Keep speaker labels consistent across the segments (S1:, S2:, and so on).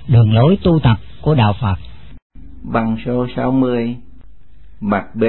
S1: Đường lối tu tập của Đạo Phật.
S2: Bằng số 60, mặt B.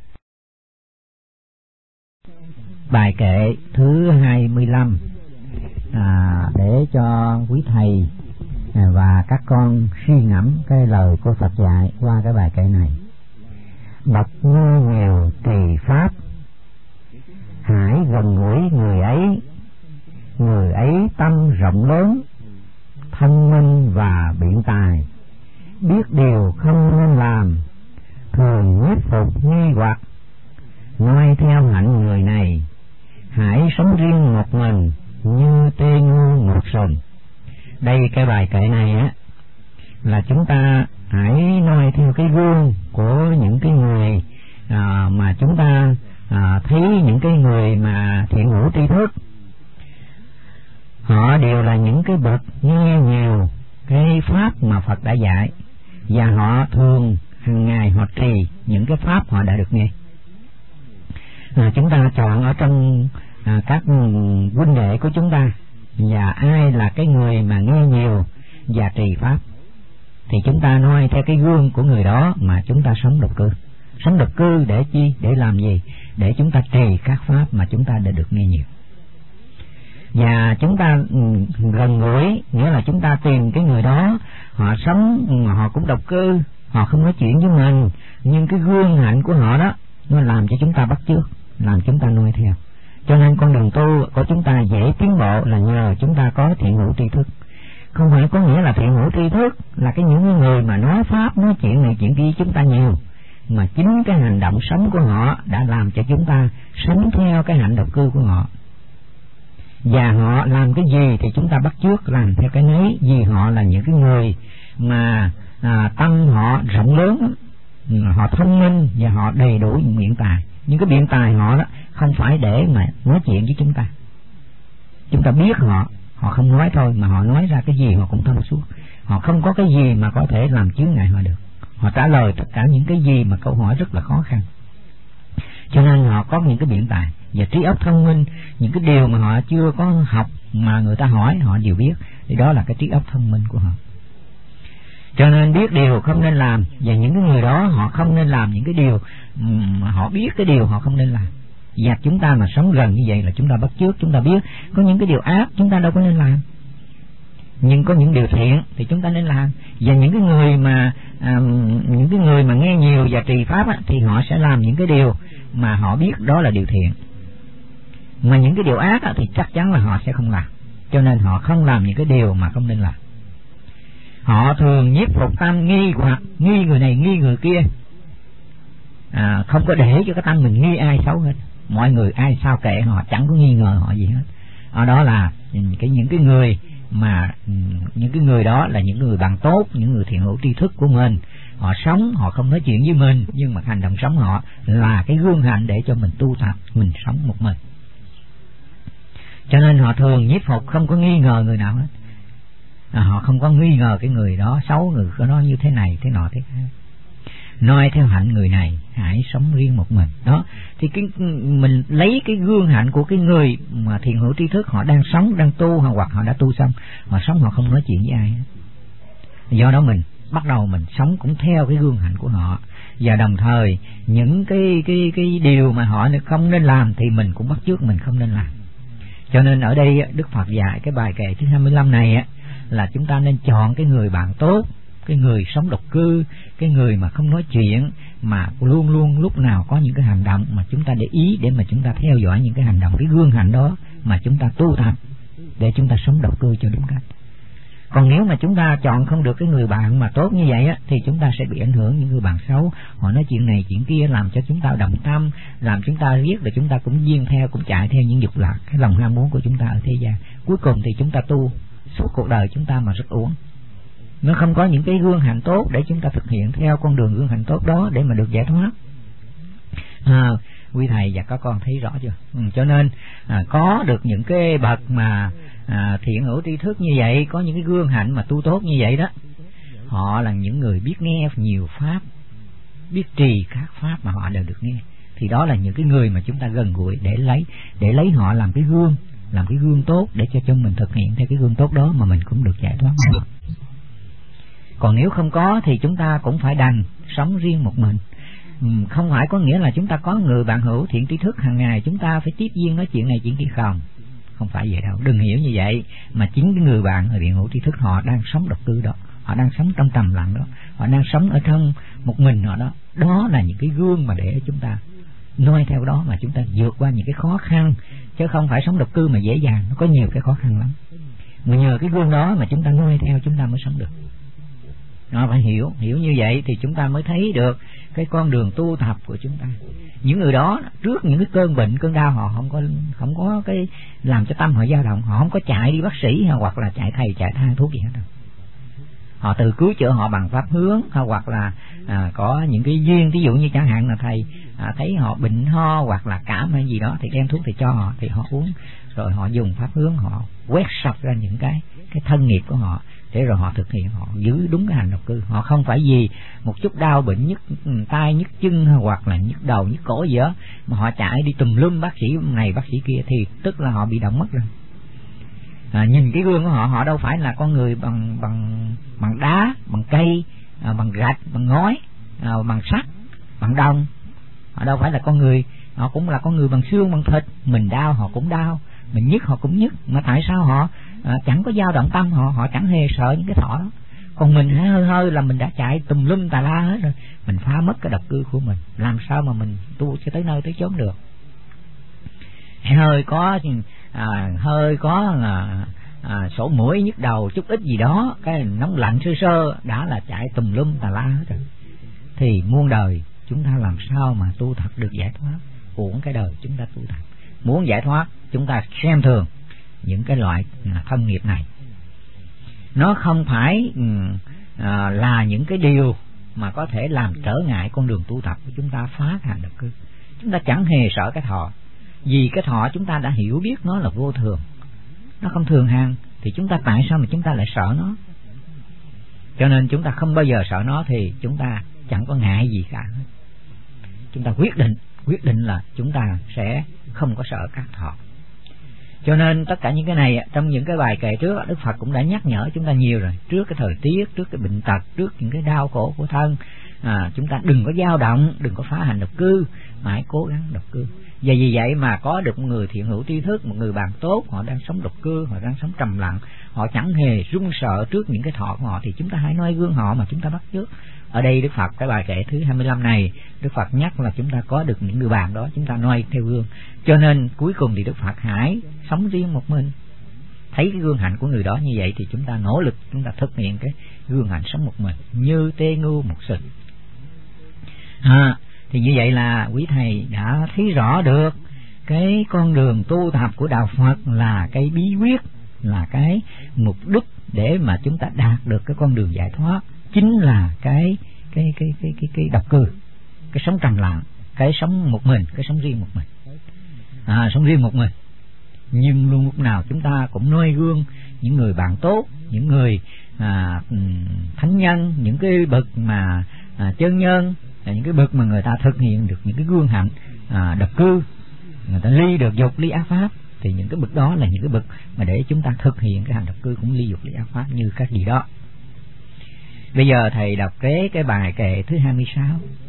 S1: Bài kệ thứ 25 để cho quý thầy và các con suy ngẫm cái lời của Phật dạy qua cái bài kệ này. Bậc nghe nhiều trì pháp, hãy gần gũi người ấy tâm rộng lớn, thông minh và biện tài, biết điều không nên làm, thường nhiếp phục nghi hoặc, noi theo hạnh người này, hãy sống riêng một mình như tê ngu một sừng. Đây cái bài kệ này á là chúng ta hãy noi theo cái gương của những cái người mà chúng ta thấy những cái người mà thiện hữu tri thức. Họ đều là những cái bậc nghe nhiều cái pháp mà Phật đã dạy, và họ thường hàng ngày họ trì những cái pháp họ đã được nghe. Chúng ta chọn ở trong các huynh đệ của chúng ta, và ai là cái người mà nghe nhiều và trì pháp thì chúng ta noi theo cái gương của người đó mà chúng ta sống độc cư. Sống độc cư để chi? Để làm gì? Để chúng ta trì các pháp mà chúng ta đã được nghe nhiều. Và chúng ta gần gũi, nghĩa là chúng ta tìm cái người đó, họ sống, họ cũng độc cư, họ không nói chuyện với mình, nhưng cái gương hạnh của họ đó nó làm cho chúng ta bắt chước, làm chúng ta noi theo. Cho nên con đường tu của chúng ta dễ tiến bộ là nhờ chúng ta có thiện hữu tri thức. Không phải có nghĩa là thiện hữu tri thức là những người mà nói pháp, nói chuyện này chuyện kia chúng ta nhiều, mà chính cái hành động sống của họ đã làm cho chúng ta sống theo cái hạnh độc cư của họ. Và họ làm cái gì thì chúng ta bắt chước làm theo cái nấy, vì họ là những cái người mà tâm họ rộng lớn, họ thông minh và họ đầy đủ những biện tài. Nhưng cái biện tài họ đó không phải để mà nói chuyện với chúng ta. Chúng ta biết họ không nói thôi, mà họ nói ra cái gì họ cũng thông suốt. Họ không có cái gì mà có thể làm chướng ngại họ được. Họ trả lời tất cả những cái gì mà câu hỏi rất là khó khăn. Cho nên họ có những cái biện tài và trí óc thông minh, những cái điều mà họ chưa có học mà người ta hỏi họ đều biết, thì đó là cái trí óc thông minh của họ. Cho nên biết điều không nên làm, và những cái người đó họ không nên làm những cái điều họ biết cái điều họ không nên làm. Và chúng ta mà sống gần như vậy là chúng ta bắt chước, chúng ta biết có những cái điều ác chúng ta đâu có nên làm, nhưng có những điều thiện thì chúng ta nên làm. Và những cái người mà nghe nhiều và trì pháp á, thì họ sẽ làm những cái điều mà họ biết đó là điều thiện, mà những cái điều ác á, thì chắc chắn là họ sẽ không làm. Cho nên họ không làm những cái điều mà không nên làm. Họ thường nhiếp phục tâm nghi hoặc, nghi người này nghi người kia, không có để cho cái tâm mình nghi ai xấu hết. Mọi người ai sao kệ họ, chẳng có nghi ngờ họ gì hết. Đó là những cái người mà những cái người đó là những người bạn tốt, những người thiện hữu tri thức của mình. Họ sống, họ không nói chuyện với mình, nhưng mà hành động sống họ là cái gương hạnh để cho mình tu tập, mình sống một mình. Cho nên họ thường nhiếp phục, không có nghi ngờ người nào hết. Họ không có nghi ngờ cái người đó xấu, người đó như thế này, thế nọ, thế khác. Noi theo hạnh người này, hãy sống riêng một mình. Đó, thì mình lấy cái gương hạnh của cái người mà thiện hữu tri thức, họ đang sống, đang tu, hoặc họ đã tu xong, họ sống họ không nói chuyện với ai hết. Do đó mình bắt đầu mình sống cũng theo cái gương hạnh của họ, và đồng thời những cái điều mà họ không nên làm thì mình cũng bắt chước mình không nên làm. Cho nên ở đây Đức Phật dạy cái bài kệ thứ 25 này á, là chúng ta nên chọn cái người bạn tốt, cái người sống độc cư, cái người mà không nói chuyện, mà luôn luôn lúc nào có những cái hành động mà chúng ta để ý, để mà chúng ta theo dõi những cái hành động, cái gương hạnh đó mà chúng ta tu tập để chúng ta sống độc cư cho đúng cách. Còn nếu mà chúng ta chọn không được cái người bạn mà tốt như vậy á, thì chúng ta sẽ bị ảnh hưởng những người bạn xấu. Họ nói chuyện này chuyện kia làm cho chúng ta đồng tâm, làm chúng ta riết, rồi chúng ta cũng duyên theo, cũng chạy theo những dục lạc, cái lòng ham muốn của chúng ta ở thế gian. Cuối cùng thì chúng ta tu suốt cuộc đời chúng ta mà rất uổng. Nó không có những cái gương hạnh tốt để chúng ta thực hiện theo con đường gương hạnh tốt đó để mà được giải thoát. Quý thầy và các con thấy rõ chưa? Cho nên có được những cái bậc mà thiện hữu tri thức như vậy, có những cái gương hạnh mà tu tốt như vậy đó, họ là những người biết nghe nhiều pháp, biết trì các pháp mà họ đều được nghe. Thì đó là những cái người mà chúng ta gần gũi để lấy họ làm cái gương tốt để cho mình thực hiện theo cái gương tốt đó mà mình cũng được giải thoát. Còn nếu không có thì chúng ta cũng phải đành sống riêng một mình. Không phải có nghĩa là chúng ta có người bạn hữu thiện tri thức hàng ngày chúng ta phải tiếp duyên nói chuyện này chuyện kia, không phải vậy đâu. Đừng hiểu như vậy, mà chính cái người bạn, người thiện hữu tri thức họ đang sống độc cư đó, họ đang sống trong trầm lặng đó, họ đang sống ở trong một mình họ đó. Đó là những cái gương mà để chúng ta noi theo đó mà chúng ta vượt qua những cái khó khăn, chứ không phải sống độc cư mà dễ dàng, nó có nhiều cái khó khăn lắm. Mà nhờ cái gương đó mà chúng ta noi theo chúng ta mới sống được. Nó phải hiểu như vậy thì chúng ta mới thấy được cái con đường tu tập của chúng ta. Những người đó trước những cái cơn bệnh cơn đau họ không có cái làm cho tâm họ dao động, họ không có chạy đi bác sĩ hoặc là chạy thầy chạy thang thuốc gì hết đâu. Họ tự cứu chữa họ bằng pháp hướng, hoặc là có những cái duyên, ví dụ như chẳng hạn là thầy thấy họ bệnh ho hoặc là cảm hay gì đó thì đem thuốc thì cho họ, thì họ uống, rồi họ dùng pháp hướng họ quét sạch ra những cái thân nghiệp của họ, để rồi họ thực hiện, họ giữ đúng cái hành độc cư. Họ không phải vì một chút đau bệnh nhức tay nhức chân hoặc là nhức đầu nhức cổ gì đó mà họ chạy đi tùm lum bác sĩ này bác sĩ kia, thì tức là họ bị động mất rồi. Nhìn cái gương của họ, họ đâu phải là con người bằng đá, bằng cây, bằng gạch, bằng ngói, bằng sắt, bằng đồng. Họ đâu phải là con người, họ cũng là con người bằng xương bằng thịt. Mình đau họ cũng đau, mình nhức họ cũng nhức, mà tại sao họ chẳng có dao động tâm, họ chẳng hề sợ những cái thọ đó. Còn mình hơi là mình đã chạy tùm lum tà la hết rồi, mình phá mất cái độc cư của mình, làm sao mà mình tu cho tới nơi tới chốn được. Hơi có sổ mũi nhức đầu chút ít gì đó, cái nóng lạnh sơ sơ đã là chạy tùm lum tà la hết rồi. Thì muôn đời chúng ta làm sao mà tu thật được giải thoát? Uổng cái đời chúng ta tu thật. Muốn giải thoát chúng ta xem thường những cái loại thân nghiệp này. Nó không phải là những cái điều mà có thể làm trở ngại con đường tu tập của chúng ta phá hành độc cư. Chúng ta chẳng hề sợ cái thọ, vì cái thọ chúng ta đã hiểu biết nó là vô thường, nó không thường hàng, thì chúng ta tại sao mà chúng ta lại sợ nó? Cho nên chúng ta không bao giờ sợ nó thì chúng ta chẳng có ngại gì cả. Chúng ta quyết định là chúng ta sẽ không có sợ các thọ. Cho nên tất cả những cái này trong những cái bài kệ trước Đức Phật cũng đã nhắc nhở chúng ta nhiều rồi. Trước cái thời tiết, trước cái bệnh tật, trước những cái đau khổ của thân, chúng ta đừng có dao động, đừng có phá hành độc cư, mà hãy cố gắng độc cư. Và vì vậy mà có được một người thiện hữu tri thức, một người bạn tốt, họ đang sống độc cư, họ đang sống trầm lặng, họ chẳng hề run sợ trước những cái thọ của họ, thì chúng ta hãy noi gương họ mà chúng ta bắt chước. Ở đây Đức Phật cái bài kệ thứ 25 này, Đức Phật nhắc là chúng ta có được những người bạn đó, chúng ta noi theo gương. Cho nên cuối cùng thì Đức Phật hãy sống riêng một mình. Thấy cái gương hạnh của người đó như vậy thì chúng ta nỗ lực, chúng ta thực hiện cái gương hạnh sống một mình như tê ngu một sừng. Thì như vậy là quý thầy đã thấy rõ được cái con đường tu tập của đạo Phật là cái bí quyết, là cái mục đích để mà chúng ta đạt được cái con đường giải thoát, chính là cái độc cư, cái sống trầm lặng, cái sống một mình, cái sống riêng một mình. Sống riêng một mình, nhưng luôn lúc nào chúng ta cũng noi gương những người bạn tốt, những người thánh nhân, những cái bậc mà chân nhân, những cái bậc mà người ta thực hiện được những cái gương hạnh độc cư, người ta ly được dục ly ác pháp, thì những cái bậc đó là những cái bậc mà để chúng ta thực hiện cái hành độc cư cũng ly dục ly ác pháp như các vị đó. Bây giờ thầy đọc cái bài kệ thứ 26.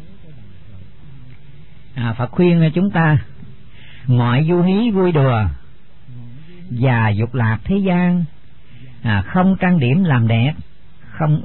S1: Phật khuyên chúng ta: mọi du hí vui đùa và dục lạc thế gian, không trang điểm làm đẹp, không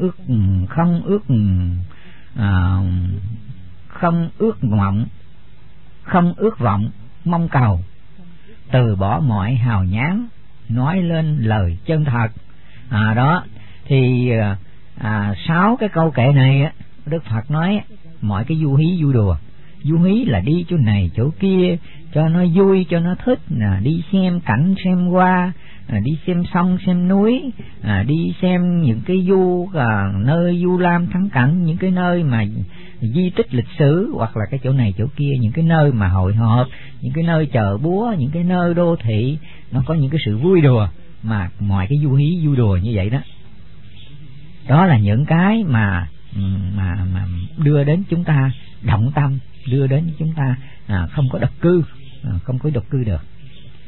S1: ước vọng mong cầu, từ bỏ mọi hào nhoáng, nói lên lời chân thật. Đó thì 6 cái câu kệ này Đức Phật nói mọi cái du hí vui đùa. Du hí là đi chỗ này chỗ kia cho nó vui, cho nó thích, đi xem cảnh xem hoa, đi xem sông xem núi, đi xem những cái nơi du lam thắng cảnh, những cái nơi mà di tích lịch sử, hoặc là cái chỗ này chỗ kia, những cái nơi mà hội họp, những cái nơi chợ búa, những cái nơi đô thị, nó có những cái sự vui đùa. Mà mọi cái du hí vui đùa như vậy đó, đó là những cái mà đưa đến chúng ta động tâm, đưa đến chúng ta không có độc cư, không có độc cư được.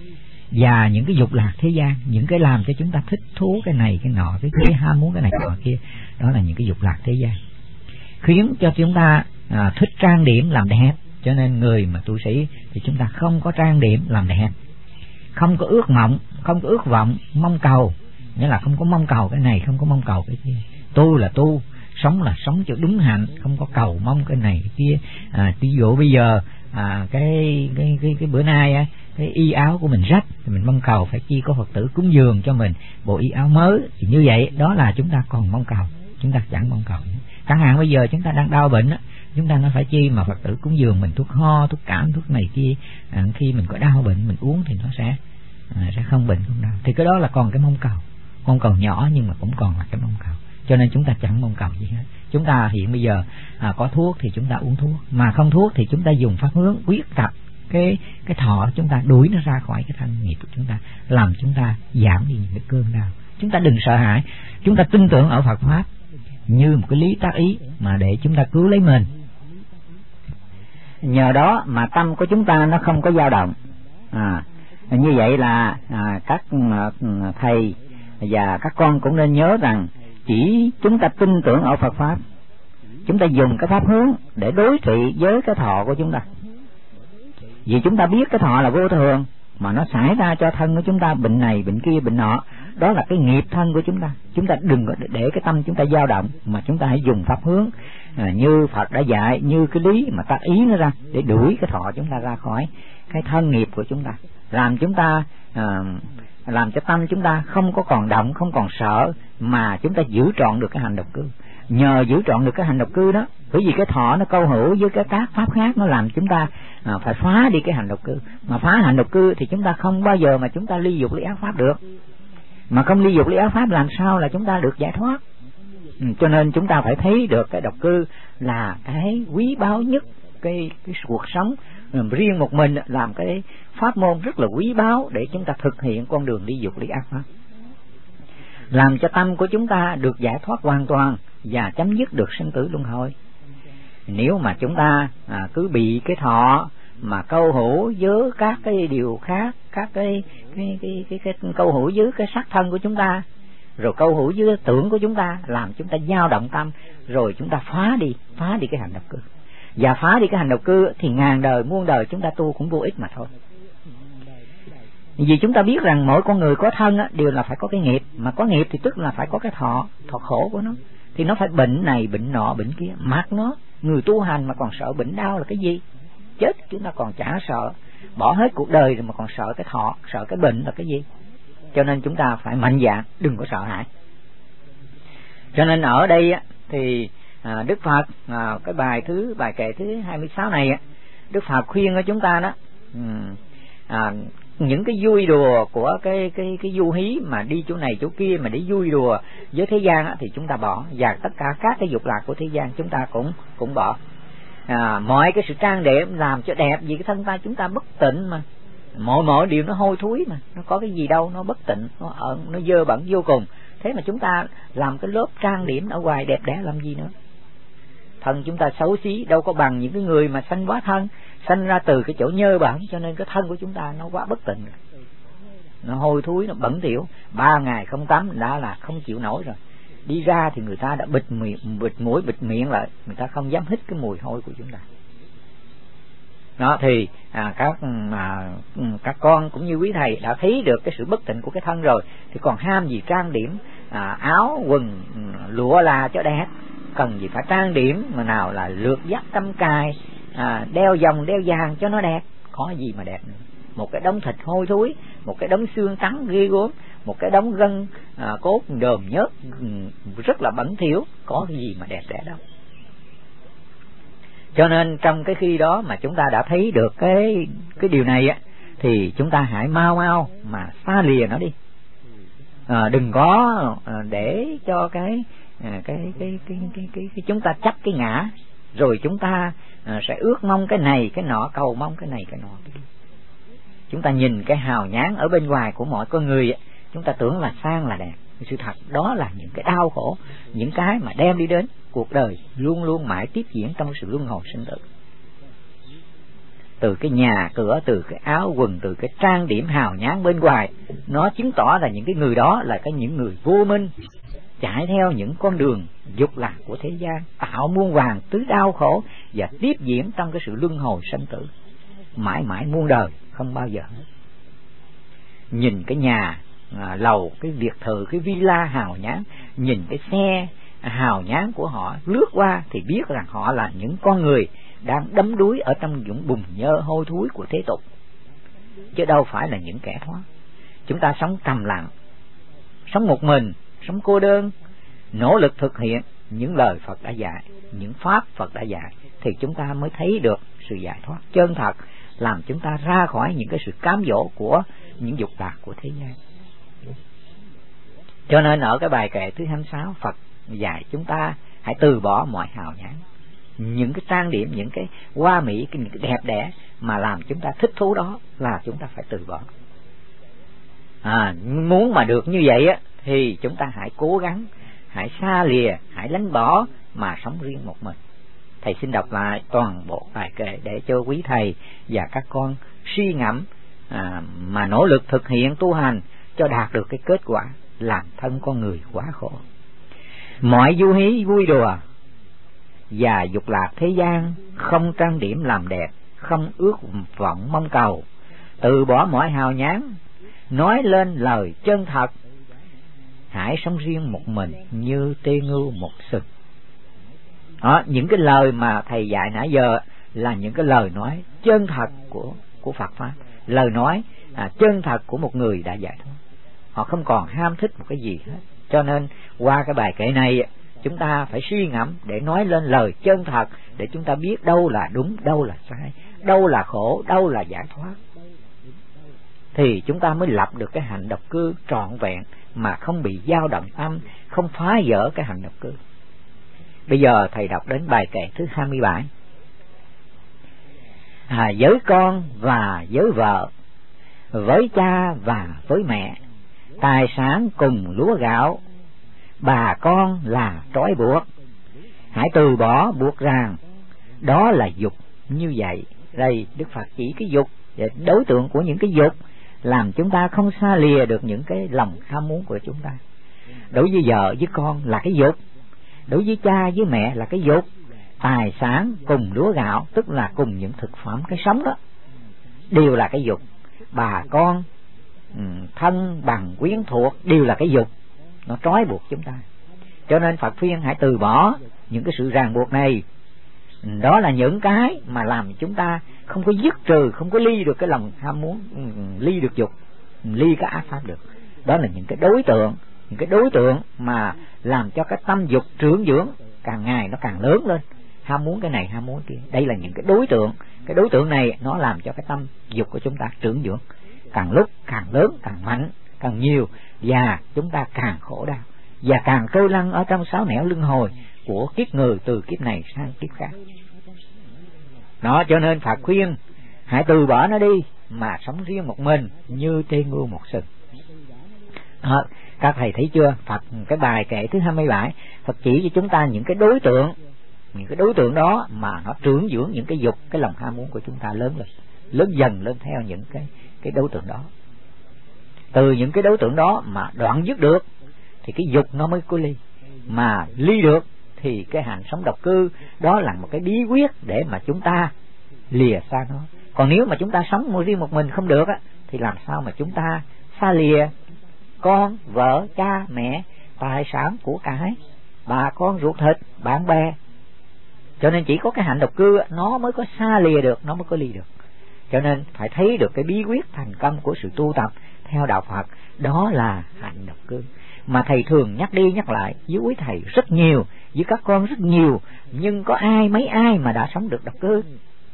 S1: và những cái dục lạc thế gian, những cái làm cho chúng ta thích thú cái này cái nọ cái kia, ham muốn cái này cái nọ kia, đó là những cái dục lạc thế gian, khiến cho chúng ta thích trang điểm làm đẹp. Cho nên người mà tu sĩ thì chúng ta không có trang điểm làm đẹp, không có ước mộng, không có ước vọng, mong cầu, nghĩa là không có mong cầu cái này, không có mong cầu cái kia. Tu là tu, sống là sống cho đúng hạnh, không có cầu mong cái này cái kia. Ví dụ bây giờ cái bữa nay á, cái y áo của mình rách thì mình mong cầu phải chi có Phật tử cúng dường cho mình bộ y áo mới, thì như vậy đó là chúng ta còn mong cầu, chúng ta chẳng mong cầu. Chẳng hạn bây giờ chúng ta đang đau bệnh á, chúng ta nó phải chi mà Phật tử cúng dường mình thuốc ho, thuốc cảm, thuốc này kia. Khi mình có đau bệnh mình uống thì nó sẽ không bệnh không đau. Thì cái đó là còn cái mong cầu nhỏ, nhưng mà cũng còn là cái mong cầu. Cho nên chúng ta chẳng mong cầu gì hết. Chúng ta hiện bây giờ có thuốc thì chúng ta uống thuốc, mà không thuốc thì chúng ta dùng pháp hướng quyết tập cái thọ chúng ta, đuổi nó ra khỏi cái thân nghiệp của chúng ta, làm chúng ta giảm đi những cái cơn đau. Chúng ta đừng sợ hãi, chúng ta tin tưởng ở Phật pháp như một cái lý tác ý mà để chúng ta cứu lấy mình. Nhờ đó mà tâm của chúng ta nó không có dao động. Như vậy là các thầy và các con cũng nên nhớ rằng chỉ chúng ta tin tưởng ở Phật pháp, chúng ta dùng cái pháp hướng để đối trị với cái thọ của chúng ta. Vì chúng ta biết cái thọ là vô thường, mà nó xảy ra cho thân của chúng ta bệnh này, bệnh kia, bệnh nọ, đó là cái nghiệp thân của chúng ta. Chúng ta đừng có để cái tâm chúng ta dao động, mà chúng ta hãy dùng pháp hướng như Phật đã dạy, như cái lý mà ta ý nó ra, để đuổi cái thọ chúng ta ra khỏi cái thân nghiệp của chúng ta, làm chúng ta làm cho tâm chúng ta không có còn động, không còn sợ, mà chúng ta giữ trọn được cái hành độc cư. Nhờ giữ trọn được cái hành độc cư đó, bởi vì cái thọ nó câu hữu với cái các pháp khác, nó làm chúng ta phải phá đi cái hành độc cư. Mà phá hành độc cư thì chúng ta không bao giờ mà chúng ta ly dục ly ác pháp được. Mà không ly dục ly ác pháp làm sao là chúng ta được giải thoát. Cho nên chúng ta phải thấy được cái độc cư là cái quý báu nhất, cái cuộc sống riêng một mình, làm cái pháp môn rất là quý báu để chúng ta thực hiện con đường ly dục ly ác pháp, làm cho tâm của chúng ta được giải thoát hoàn toàn và chấm dứt được sinh tử luân hồi. Nếu mà chúng ta cứ bị cái thọ mà câu hữu với các cái điều khác, các cái câu hữu với cái sắc thân của chúng ta, rồi câu hữu với tưởng của chúng ta, làm chúng ta dao động tâm, rồi chúng ta phá đi cái hành độc cư. Và phá đi cái hành độc cư thì ngàn đời muôn đời chúng ta tu cũng vô ích mà thôi. Vì chúng ta biết rằng mỗi con người có thân đều là phải có cái nghiệp, mà có nghiệp thì tức là phải có cái thọ khổ của nó, thì nó phải bệnh này bệnh nọ bệnh kia. Mặc nó, người tu hành mà còn sợ bệnh đau là cái gì? Chết chúng ta còn chả sợ, bỏ hết cuộc đời rồi mà còn sợ cái thọ, sợ cái bệnh là cái gì? Cho nên chúng ta phải mạnh dạn, đừng có sợ hãi. Cho nên ở đây thì Đức Phật cái bài kệ thứ 26 này, Đức Phật khuyên cho chúng ta đó, những cái vui đùa của cái du hí mà đi chỗ này chỗ kia mà để vui đùa với thế gian thì chúng ta bỏ, và tất cả các cái dục lạc của thế gian chúng ta cũng bỏ. Mọi cái sự trang điểm làm cho đẹp, vì cái thân ta chúng ta bất tịnh mà, mọi điều nó hôi thối mà, nó có cái gì đâu, nó bất tịnh, nó dơ bẩn vô cùng. Thế mà chúng ta làm cái lớp trang điểm ở ngoài đẹp đẽ làm gì nữa? Thân chúng ta xấu xí đâu có bằng những cái người mà sanh quá thân, sanh ra từ cái chỗ nhơ bẩn, cho nên cái thân của chúng ta nó quá bất tịnh, nó hôi thối, nó bẩn thỉu. 3 ngày không tắm đã là không chịu nổi rồi, đi ra thì người ta đã bịt mũi bịt miệng lại, người ta không dám hít cái mùi hôi của chúng ta. Đó thì các con cũng như quý thầy đã thấy được cái sự bất tịnh của cái thân rồi, thì còn ham gì trang điểm áo quần lụa là cho đẹp, cần gì phải trang điểm mà nào là lược dắt cắm cài, đeo vòng đeo vàng cho nó đẹp, có gì mà đẹp nữa. Một cái đống thịt hôi thối, một cái đống xương trắng ghê gớm, một cái đống gân cốt đờm nhớt rất là bẩn thỉu, có cái gì mà đẹp đẽ đâu. Cho nên trong cái khi đó mà chúng ta đã thấy được cái điều này thì chúng ta hãy mau mà xa lìa nó đi. Đừng có để cho cái chúng ta chấp cái ngã, rồi chúng ta sẽ ước mong cái này cái nọ, cầu mong cái này cái nọ. Chúng ta nhìn cái hào nhoáng ở bên ngoài của mọi con người, chúng ta tưởng là sang là đẹp, sự thật đó là những cái đau khổ, những cái mà đem đi đến cuộc đời luôn luôn mãi tiếp diễn trong sự luân hồi sinh tử.
S3: từ cái nhà cửa, từ cái áo quần, từ cái trang điểm hào nhoáng bên ngoài, nó chứng tỏ là những cái người đó là những người vô minh, chạy theo những con đường dục lạc của thế gian, tạo muôn vàn thứ đau khổ và tiếp diễn trong cái sự luân hồi sanh tử mãi mãi muôn đời không bao giờ hết. Nhìn cái nhà lầu, cái biệt thự, cái villa hào nhoáng, nhìn cái xe hào nhoáng của họ lướt qua thì biết rằng họ là những con người đang đắm đuối ở trong những bùn nhơ hôi thối của thế tục, chứ đâu phải là những kẻ thoát. Chúng ta sống trầm lặng, sống một mình, sống cô đơn, nỗ lực thực hiện những lời Phật đã dạy, những pháp Phật đã dạy, thì chúng ta mới thấy được sự giải thoát chân thật, làm chúng ta ra khỏi những cái sự cám dỗ của những dục lạc của thế gian. Cho nên ở cái bài kệ thứ 26, Phật dạy chúng ta hãy từ bỏ mọi hào nhoáng, những cái trang điểm, những cái hoa mỹ, những cái đẹp đẽ mà làm chúng ta thích thú đó là chúng ta phải từ bỏ. Muốn mà được như vậy á thì chúng ta hãy cố gắng, hãy xa lìa, hãy lánh bỏ mà sống riêng một mình. Thầy xin đọc lại toàn bộ bài kệ để cho quý thầy và các con suy ngẫm mà nỗ lực thực hiện tu hành cho đạt được cái kết quả làm thân con người quá khổ. Mọi du hí vui đùa và dục lạc thế gian, không trang điểm làm đẹp, không ước vọng mong cầu, từ bỏ mọi hào nhoáng, nói lên lời chân thật, hãy sống riêng một mình như tê ngưu một sừng. Đó, những cái lời mà thầy dạy nãy giờ là những cái lời nói chân thật của Phật pháp, lời nói chân thật của một người đã giải thoát. Họ không còn ham thích một cái gì hết. Cho nên qua cái bài kệ này chúng ta phải suy ngẫm để nói lên lời chân thật, để chúng ta biết đâu là đúng, đâu là sai, đâu là khổ, đâu là giải thoát, thì chúng ta mới lập được cái hạnh độc cư trọn vẹn mà không bị dao động tâm, không phá vỡ cái hạnh độc cư. Bây giờ thầy đọc đến bài kệ thứ 27. Với con và với vợ, với cha và với mẹ, tài sản cùng lúa gạo, bà con là trói buộc, hãy từ bỏ buộc ràng, đó là dục như vậy. Đây Đức Phật chỉ cái dục, đối tượng của những cái dục làm chúng ta không xa lìa được những cái lòng ham muốn của chúng ta. Đối với vợ với con là cái dục, đối với cha với mẹ là cái dục, tài sản cùng lúa gạo tức là cùng những thực phẩm cái sống đó đều là cái dục, bà con thân bằng quyến thuộc đều là cái dục, nó trói buộc chúng ta. Cho nên Phật khuyên hãy từ bỏ những cái sự ràng buộc này. Đó là những cái mà làm chúng ta không có dứt trừ, không có ly được cái lòng ham muốn, ly được dục, ly cái ác pháp được. Đó là những cái đối tượng mà làm cho cái tâm dục trưởng dưỡng càng ngày nó càng lớn lên, ham muốn cái này ham muốn cái kia. Đây là những cái đối tượng này nó làm cho cái tâm dục của chúng ta trưởng dưỡng càng lúc càng lớn, càng mạnh, càng nhiều, và chúng ta càng khổ đau và càng trôi lăn ở trong sáu nẻo luân hồi của kiếp người, từ kiếp này sang kiếp khác. Đó, cho nên Phật khuyên hãy từ bỏ nó đi mà sống riêng một mình như tê ngưu một sừng. Các thầy thấy chưa? Phật cái bài kệ thứ 27, Phật chỉ cho chúng ta những cái đối tượng đó mà nó trưởng dưỡng những cái dục, cái lòng ham muốn của chúng ta lớn dần lên theo những cái đối tượng đó. Từ những cái đối tượng đó mà đoạn dứt được thì cái dục nó mới có ly, mà ly được thì cái hạnh sống độc cư đó là một cái bí quyết để mà chúng ta lìa xa nó. Còn nếu mà chúng ta sống riêng một mình không được á, thì làm sao mà chúng ta xa lìa con, vợ, cha, mẹ, tài sản của cải, bà con ruột thịt, bạn bè. Cho nên chỉ có cái hạnh độc cư nó mới có xa lìa được, nó mới có ly được. Cho nên phải thấy được cái bí quyết thành công của sự tu tập theo đạo Phật, đó là hạnh độc cư. Mà thầy thường nhắc đi nhắc lại với quý thầy rất nhiều, với các con rất nhiều, nhưng có mấy ai mà đã sống được độc cư.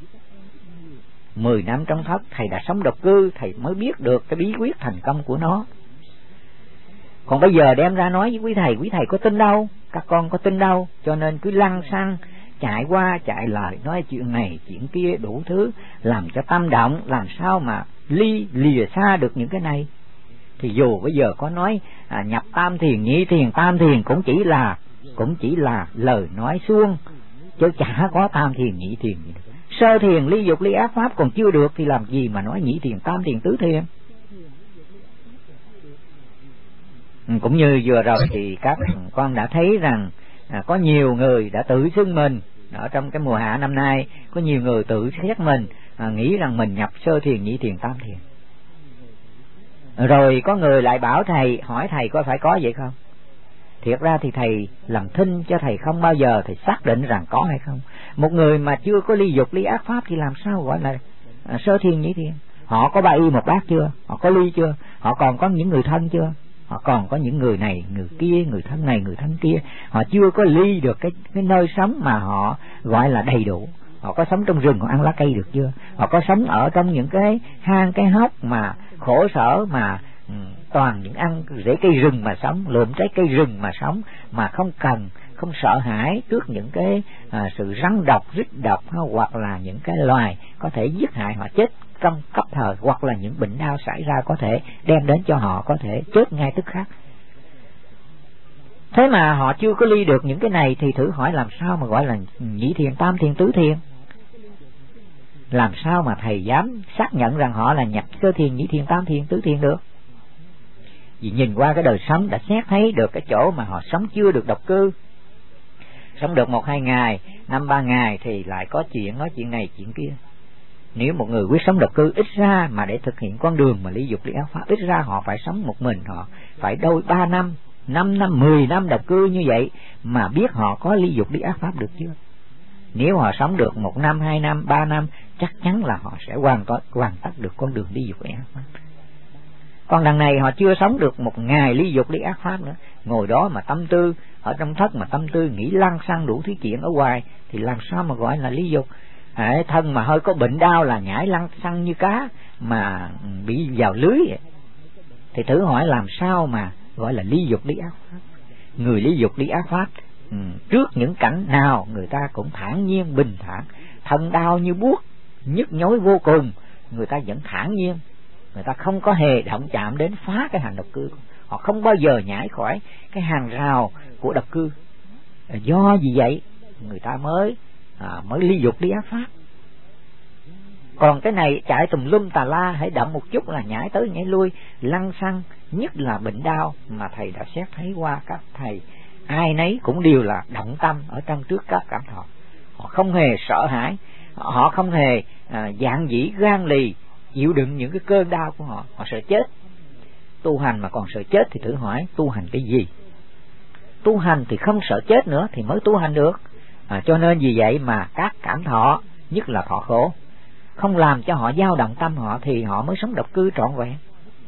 S3: 10 năm trong thất thầy đã sống độc cư, thầy mới biết được cái bí quyết thành công của nó. Còn bây giờ đem ra nói với quý thầy có tin đâu, các con có tin đâu. Cho nên cứ lăng xăng, chạy qua chạy lại, nói chuyện này chuyện kia đủ thứ, làm cho tâm động, làm sao mà lìa xa được những cái này. Thì dù bây giờ có nói nhập tam thiền, nhị thiền, tam thiền cũng chỉ là lời nói suông, chứ chả có tam thiền nhị thiền gì nữa. Sơ thiền ly dục ly ác pháp còn chưa được thì làm gì mà nói nhị thiền, tam thiền, tứ thiền. Cũng như vừa rồi thì các con đã thấy rằng có nhiều người đã tự xưng mình ở trong cái mùa hạ năm nay, có nhiều người tự xét mình nghĩ rằng mình nhập sơ thiền, nhị thiền, tam thiền. Rồi có người lại bảo thầy, hỏi thầy có phải có vậy không? Thiệt ra thì thầy làm thinh cho thầy không bao giờ thầy xác định rằng có hay không. Một người mà chưa có ly dục ly ác pháp thì làm sao gọi là sơ thiền, nhị thiền? Họ có 3 y 1 bát chưa? Họ có ly chưa? Họ còn có những người thân chưa? Họ còn có những người này, người kia, người thân này, người thân kia. Họ chưa có ly được cái nơi sống mà họ gọi là đầy đủ. Họ có sống trong rừng họ ăn lá cây được chưa? Họ có sống ở trong những cái hang cái hốc mà khổ sở mà toàn những ăn rễ cây rừng mà sống, lượm trái cây rừng mà sống, mà không sợ hãi trước những cái sự rắn độc, rít độc, hoặc là những cái loài có thể giết hại họ chết trong cấp thời, hoặc là những bệnh đau xảy ra có thể đem đến cho họ có thể chết ngay tức khắc. Thế mà họ chưa có ly được những cái này thì thử hỏi làm sao mà gọi là nhị thiền, tam thiền, tứ thiền? Làm sao mà thầy dám xác nhận rằng họ là nhập sơ thiền, nhị thiền, tam thiền, tứ thiền được? Vì nhìn qua cái đời sống đã xét thấy được cái chỗ mà họ sống chưa được độc cư. Sống được 1-2 ngày, 5-3 ngày thì lại có chuyện, nói chuyện này chuyện kia. Nếu một người quyết sống độc cư, ít ra mà để thực hiện con đường mà ly dục ly ác pháp, ít ra họ phải sống một mình, họ phải đôi 3 năm, 5 năm, 10 năm độc cư như vậy mà biết họ có ly dục ly ác pháp được chưa? Nếu họ sống được 1 năm, 2 năm, 3 năm, chắc chắn là họ sẽ hoàn tất được con đường ly dục ly ác pháp. Còn đằng này họ chưa sống được 1 ngày ly dục ly ác pháp nữa, ngồi đó mà tâm tư ở trong thất mà tâm tư nghĩ lăng xăng đủ thứ chuyện ở ngoài thì làm sao mà gọi là ly dục? Thân mà hơi có bệnh đau là nhảy lăng xăng như cá mà bị vào lưới vậy. Thì thử hỏi làm sao mà gọi là ly dục ly ác pháp? Người ly dục ly ác pháp trước những cảnh nào người ta cũng thản nhiên bình thản, thân đau như buốt, nhức nhối vô cùng, người ta vẫn thản nhiên, người ta không có hề động chạm đến phá cái hành độc cư. Họ không bao giờ nhảy khỏi cái hàng rào của độc cư. Do gì vậy người ta mới ly dục ly ác pháp. Còn cái này chạy tùm lum tà la, hãy động một chút là nhảy tới nhảy lui, lăng xăng, nhất là bệnh đau mà thầy đã xét thấy qua các thầy, ai nấy cũng đều là động tâm ở trong trước các cảm thọ. Họ không hề sợ hãi, họ không hề dạn dĩ gan lì chịu đựng những cái cơn đau của họ. Họ sợ chết. Tu hành mà còn sợ chết thì thử hỏi tu hành cái gì? Tu hành thì không sợ chết nữa thì mới tu hành được. Cho nên vì vậy mà các cảm thọ, nhất là thọ khổ, không làm cho họ dao động tâm họ thì họ mới sống độc cư trọn vẹn.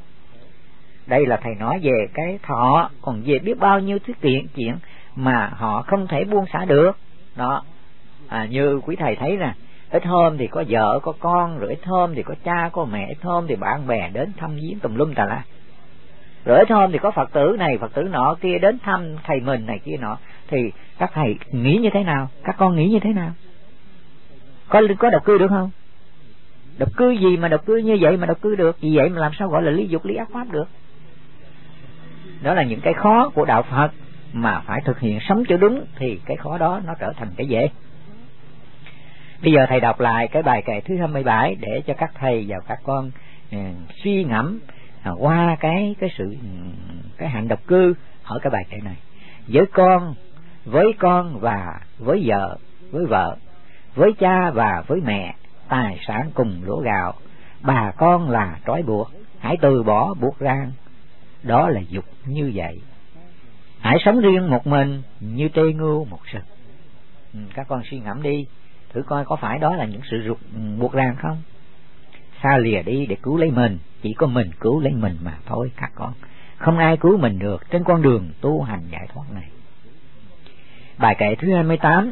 S3: Đây là thầy nói về cái thọ, còn về biết bao nhiêu thứ chuyện mà họ không thể buông xả được. Đó, như quý thầy thấy nè, ít hôm thì có vợ có con, rồi ít hôm thì có cha có mẹ, ít hôm thì bạn bè đến thăm viếng tùm lum tà la, rồi ít hôm thì có Phật tử này Phật tử nọ kia đến thăm thầy mình này kia nọ. Thì các thầy nghĩ như thế nào? Các con nghĩ như thế nào? Có độc cư được không? Độc cư gì mà độc cư như vậy mà độc cư được? Vì vậy mà làm sao gọi là ly dục ly ác pháp được? Đó là những cái khó của đạo Phật mà phải thực hiện sống cho đúng thì cái khó đó nó trở thành cái dễ. Bây giờ thầy đọc lại cái bài kệ thứ 27 để cho các thầy và các con suy ngẫm qua cái hạnh độc cư ở cái bài kệ này. Với con và với vợ, với cha và với mẹ, tài sản cùng lúa gạo, bà con là trói buộc, hãy từ bỏ buộc ràng, đó là dục như vậy. Hãy sống riêng một mình như trê ngưu một sừng. Các con suy ngẫm đi, thử coi có phải đó là những sự buộc ràng không? Xa lìa đi để cứu lấy mình, chỉ có mình cứu lấy mình mà thôi các con. Không ai cứu mình được trên con đường tu hành giải thoát này. Bài kệ thứ 28.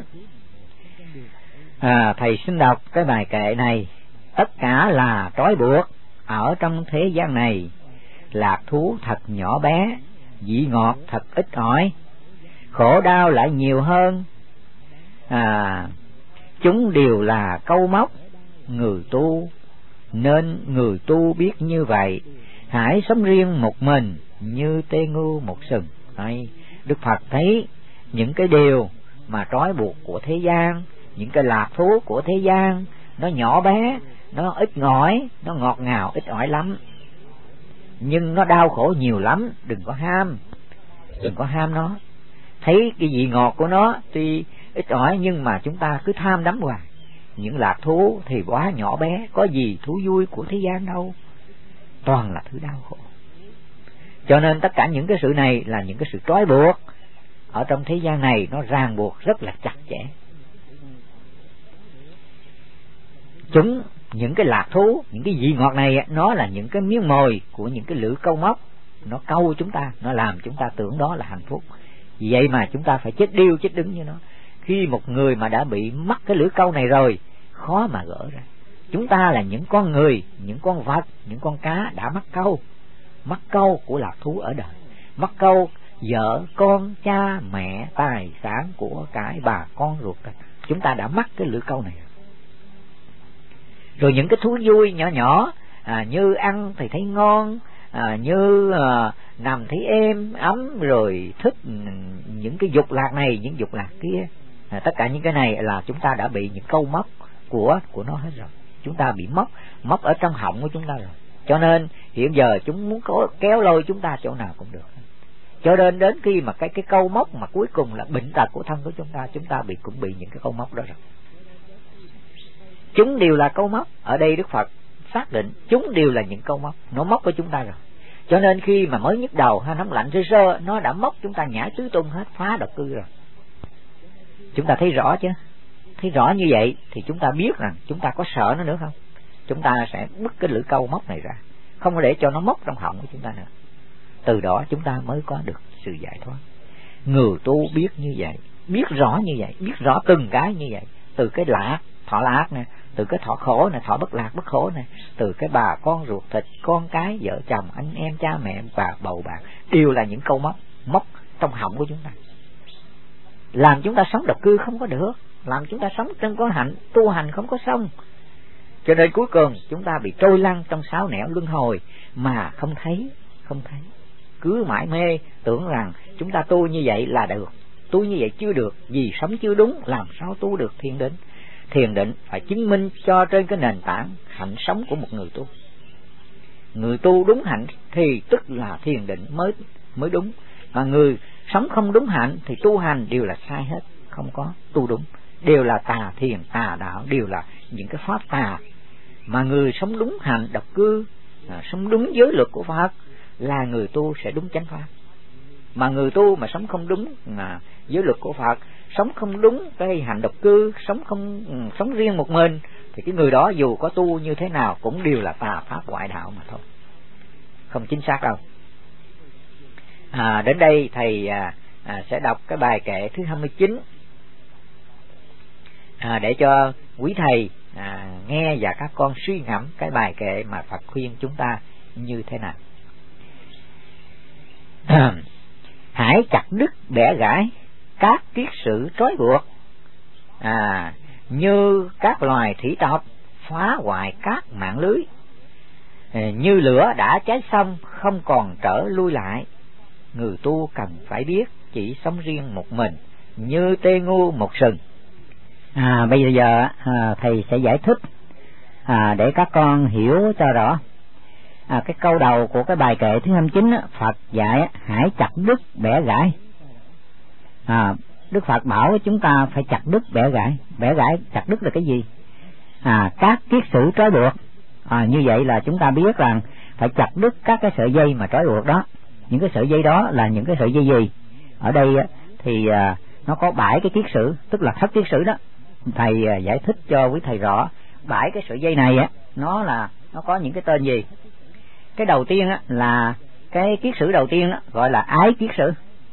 S3: Thầy xin đọc cái bài kệ này. Tất cả là trói buộc ở trong thế gian này, lạc thú thật nhỏ bé, vị ngọt thật ít ỏi, khổ đau lại nhiều hơn. Chúng đều là câu móc người tu, nên người tu biết như vậy. Hãy sống riêng một mình như tê ngưu một sừng. Đấy, Đức Phật thấy những cái điều mà trói buộc của thế gian, những cái lạc thú của thế gian, nó nhỏ bé, nó ít ngỏi, nó ngọt ngào ít ỏi lắm, nhưng nó đau khổ nhiều lắm. Đừng có ham nó. Thấy cái vị ngọt của nó tuy ít ỏi nhưng mà chúng ta cứ tham đắm hoài. Những lạc thú thì quá nhỏ bé, có gì thú vui của thế gian đâu, toàn là thứ đau khổ. Cho nên tất cả những cái sự này là những cái sự trói buộc ở trong thế gian này, nó ràng buộc rất là chặt chẽ. Những cái lạc thú, những cái vị ngọt này, nó là những cái miếng mồi của những cái lưỡi câu móc, nó câu chúng ta, nó làm chúng ta tưởng đó là hạnh phúc. Vì vậy mà chúng ta phải chết điêu chết đứng như nó. Khi một người mà đã bị mắc cái lưỡi câu này rồi, khó mà gỡ ra. Chúng ta là những con người, những con vật, những con cá đã mắc câu của lạc thú ở đời, mắc câu vợ con, cha mẹ, tài sản của cải, bà con ruột thịt. Chúng ta đã mắc cái lưỡi câu này. Rồi những cái thú vui nhỏ nhỏ, như ăn thì thấy ngon, như nằm thấy êm ấm, rồi thích những cái dục lạc này, những dục lạc kia. Tất cả những cái này là chúng ta đã bị những câu móc của nó hết rồi. Chúng ta bị móc ở trong họng của chúng ta rồi. Cho nên hiện giờ chúng muốn kéo lôi chúng ta chỗ nào cũng được. Cho nên đến khi mà cái câu móc mà cuối cùng là bệnh tật của thân của chúng ta cũng bị những cái câu móc đó rồi. Chúng đều là câu móc. Ở đây Đức Phật xác định chúng đều là những câu móc, nó móc của chúng ta rồi. Cho nên khi mà mới nhức đầu hay nóng lạnh sơ nó đã móc chúng ta nhảy tứ tung hết, phá độc cư rồi. Chúng ta thấy rõ chứ? Thấy rõ như vậy thì chúng ta biết rằng chúng ta có sợ nó nữa không? Chúng ta sẽ bứt cái lưỡi câu móc này ra, không có để cho nó móc trong họng của chúng ta nữa. Từ đó chúng ta mới có được sự giải thoát. Người tu biết như vậy, biết rõ như vậy, biết rõ từng cái như vậy. Từ cái lạc, thọ lạc nè, từ cái thọ khổ nè, thọ bất lạc bất khổ nè, từ cái bà con ruột thịt, con cái, vợ chồng, anh em, cha mẹ và bầu bạn, đều là những câu móc trong họng của chúng ta, làm chúng ta sống độc cư không có được, làm chúng ta sống trong có hạnh, tu hành không có xong. Cho nên cuối cùng chúng ta bị trôi lăn trong sáu nẻo luân hồi mà không thấy. Cứ mãi mê tưởng rằng chúng ta tu như vậy là được, tu như vậy chưa được, vì sống chưa đúng, làm sao tu được thiền định. Thiền định phải chứng minh cho trên cái nền tảng hạnh sống của một người tu. Người tu đúng hạnh thì tức là thiền định mới đúng. Mà người sống không đúng hạnh thì tu hành đều là sai hết, không có tu đúng, đều là tà thiền, tà đạo, đều là những cái pháp tà. Mà người sống đúng hạnh độc cư, sống đúng giới luật của Phật là người tu sẽ đúng chánh pháp. Mà người tu mà sống không đúng giới luật của Phật, sống không đúng cái hành độc cư, sống riêng một mình, thì cái người đó dù có tu như thế nào cũng đều là tà pháp ngoại đạo mà thôi, không chính xác đâu. Đến đây thầy sẽ đọc cái bài kệ thứ 29 để cho quý thầy nghe và các con suy ngẫm cái bài kệ mà Phật khuyên chúng ta như thế nào. Hãy chặt đứt bẻ gãy các kiết sử trói buộc, như các loài thủy tộc phá hoại các mạng lưới, như lửa đã cháy xong không còn trở lui lại. Người tu cần phải biết chỉ sống riêng một mình, như tê ngu một sừng.
S1: Bây giờ thầy sẽ giải thích để các con hiểu cho rõ. Cái câu đầu của cái bài kệ thứ 29 Phật dạy hãy chặt đứt bẻ gãy. Đức Phật bảo chúng ta phải chặt đứt bẻ gãy. Bẻ gãy chặt đứt là cái gì? Các kiết sử trói buộc. Như vậy là chúng ta biết rằng phải chặt đứt các cái sợi dây mà trói buộc đó. Những cái sợi dây đó là những cái sợi dây gì? Ở đây thì nó có 7 cái kiết sử, tức là thất kiết sử đó. Thầy giải thích cho quý thầy rõ. 7 cái sợi dây này nó có những cái tên gì? Cái đầu tiên là cái kiết sử đầu tiên gọi là ái kiết sử.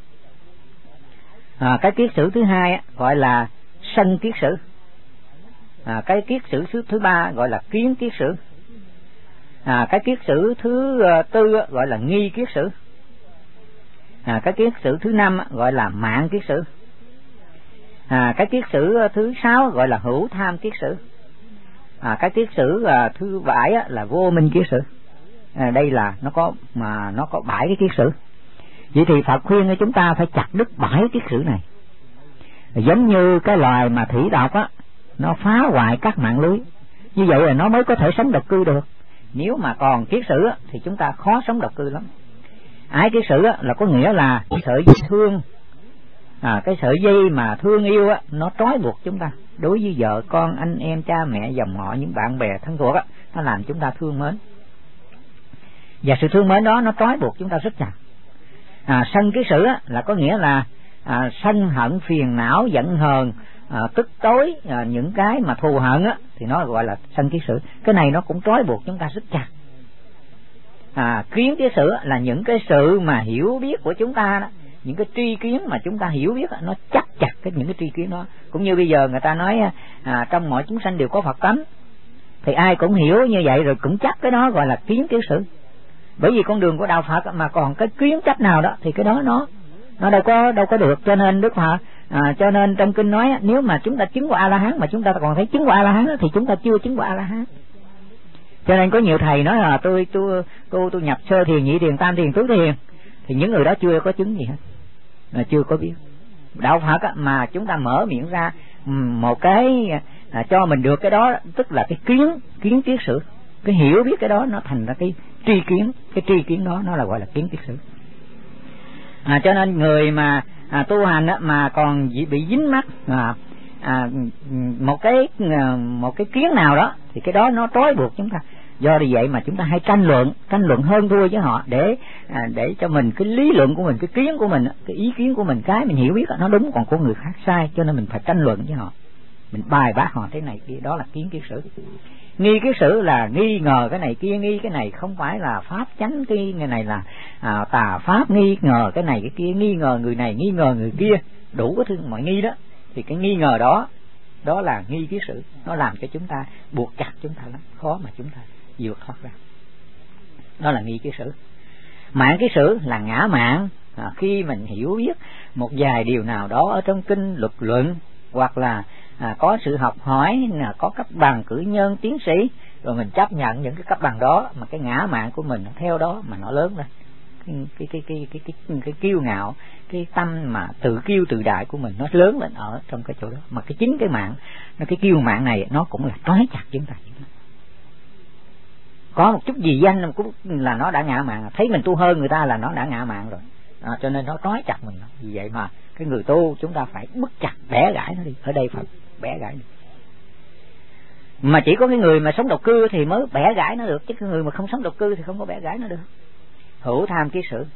S1: Cái kiết sử thứ hai gọi là sân kiết sử. Cái kiết sử thứ ba gọi là kiến kiết sử. Cái kiết sử thứ tư gọi là nghi kiết sử. Cái kiết sử thứ năm gọi là mạng kiết sử. Cái kiết sử thứ 6 gọi là hữu tham kiết sử. Cái kiết sử thứ 7 là vô minh kiết sử. Đây là nó có 7 cái kiết sử. Vậy thì Phật khuyên chúng ta phải chặt đứt 7 kiết sử này. Giống như cái loài mà thủy độc nó phá hoại các mạng lưới.
S3: Như vậy là nó mới có thể sống độc cư được. Nếu mà còn kiết sử thì chúng ta khó sống độc cư lắm. Ái kiết sử là có nghĩa là cái sợi dây thương, cái sợi dây mà thương yêu nó trói buộc chúng ta đối với vợ con, anh em, cha mẹ, dòng họ, những bạn bè thân thuộc nó làm chúng ta thương mến. Và sự thương mến đó nó trói buộc chúng ta rất chặt. Sân kiết sử là có nghĩa là sân hận, phiền não, giận hờn, tức tối, những cái mà thù hận thì nó gọi là sân kiết sử. Cái này nó cũng trói buộc chúng ta rất chặt. Kiến kiết sử là những cái sự mà hiểu biết của chúng ta đó, những cái tri kiến mà chúng ta hiểu biết nó chắc chặt những cái tri kiến đó. Cũng như bây giờ người ta nói trong mọi chúng sanh đều có Phật tánh, thì ai cũng hiểu như vậy rồi cũng chắc cái đó gọi là kiến kiết sử. Bởi vì con đường của đạo Phật mà còn cái kiến chấp nào đó thì cái đó nó đâu có được. Cho nên Đức Phật cho nên trong kinh nói nếu mà chúng ta chứng qua A La Hán mà chúng ta còn thấy chứng qua A La Hán thì chúng ta chưa chứng qua A La Hán. Cho nên có nhiều thầy nói là tôi nhập sơ thiền, nhị thiền, tam thiền, tứ thiền, thì những người đó chưa có chứng gì hết, là chưa có biết. Đạo Phật mà chúng ta mở miệng ra một cái cho mình được cái đó, tức là cái kiến kiết sử, cái hiểu biết cái đó nó thành ra cái tri kiến. Cái tri kiến đó nó là gọi là kiến kiết sử. Cho nên người mà tu hành mà còn bị dính mắc một cái kiến nào đó thì cái đó nó trói buộc chúng ta. Do vì vậy mà chúng ta hay tranh luận hơn thua với họ để cho mình cái lý luận của mình, cái kiến của mình, cái ý kiến của mình, cái mình hiểu biết nó đúng, còn của người khác sai, cho nên mình phải tranh luận với họ, mình bài bác họ thế này kia. Đó là kiến kiết sử. Nghi kiết sử là nghi ngờ cái này kia, nghi cái này không phải là pháp chánh, cái này là tà pháp, nghi ngờ cái này cái kia, nghi ngờ người này, nghi ngờ người kia, đủ cái mọi nghi đó. Thì cái nghi ngờ đó là nghi kiết sử, nó làm cho chúng ta buộc chặt chúng ta lắm, khó mà chúng ta vượt thoát ra. Đó là nghi kiết sử. Mạn kiết sử là ngã mạn, khi mình hiểu biết một vài điều nào đó ở trong kinh luật luận, hoặc là có sự học hỏi, có cấp bằng cử nhân, tiến sĩ, rồi mình chấp nhận những cái cấp bằng đó, mà cái ngã mạn của mình theo đó mà nó lớn lên. Cái kiêu ngạo, cái tâm mà tự kiêu tự đại của mình nó lớn lên ở trong cái chỗ đó. Mà cái chính cái mạng, cái kiêu mạn này nó cũng là trói chặt chúng ta. Có một chút gì danh cũng là nó đã ngã mạn, thấy mình tu hơn người ta là nó đã ngã mạn rồi. Cho nên nó trói chặt mình. Vì vậy mà cái người tu chúng ta phải bứt chặt, bẻ gãy nó đi. Ở đây phải bẻ gãy đi. Mà chỉ có cái người mà sống độc cư thì mới bẻ gãy nó được, chứ cái người mà không sống độc cư thì không có bẻ gãy nó được. Hữu tham kiết sử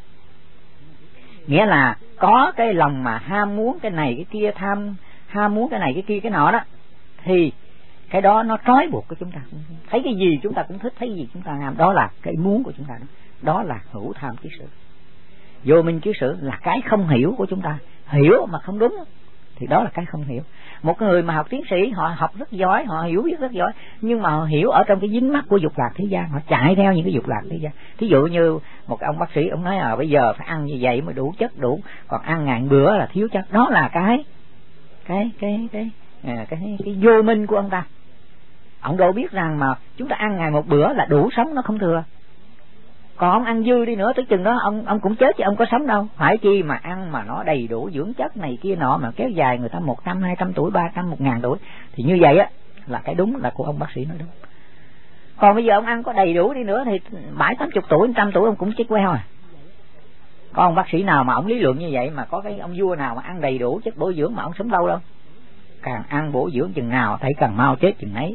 S3: nghĩa là có cái lòng mà ham muốn cái này cái kia, ham muốn cái này cái kia cái nọ đó, thì cái đó nó trói buộc của chúng ta. Thấy cái gì chúng ta cũng thích, thấy gì chúng ta ham, đó là cái muốn của chúng ta đó. Đó là hữu tham kiết sử. Vô minh kiết sử là cái không hiểu của chúng ta, hiểu mà không đúng thì đó là cái không hiểu. Một người mà học tiến sĩ, họ học rất giỏi, họ hiểu biết rất giỏi, nhưng mà họ hiểu ở trong cái dính mắc của dục lạc thế gian, họ chạy theo những cái dục lạc thế gian. Thí dụ như một ông bác sĩ, ông nói bây giờ phải ăn như vậy mới đủ chất đủ, còn ăn ngàn bữa là thiếu chất. Đó là cái vô minh của ông ta. Ông đâu biết rằng mà chúng ta ăn ngày một bữa là đủ sống, nó không thừa. Còn ông ăn dư đi nữa tới chừng đó ông cũng chết chứ ông có sống đâu. Phải chi mà ăn mà nó đầy đủ dưỡng chất này kia nọ mà kéo dài người ta 100, 200 tuổi, 300, 1000 tuổi. Thì như vậy là cái đúng là của ông bác sĩ nói đúng. Còn bây giờ ông ăn có đầy đủ đi nữa thì 70-80 tuổi, 100 tuổi ông cũng chết queo à. Có ông bác sĩ nào mà ông lý luận như vậy mà có cái ông vua nào mà ăn đầy đủ chất bổ dưỡng mà ông sống lâu đâu. Càng ăn bổ dưỡng chừng nào thấy càng mau chết chừng ấy.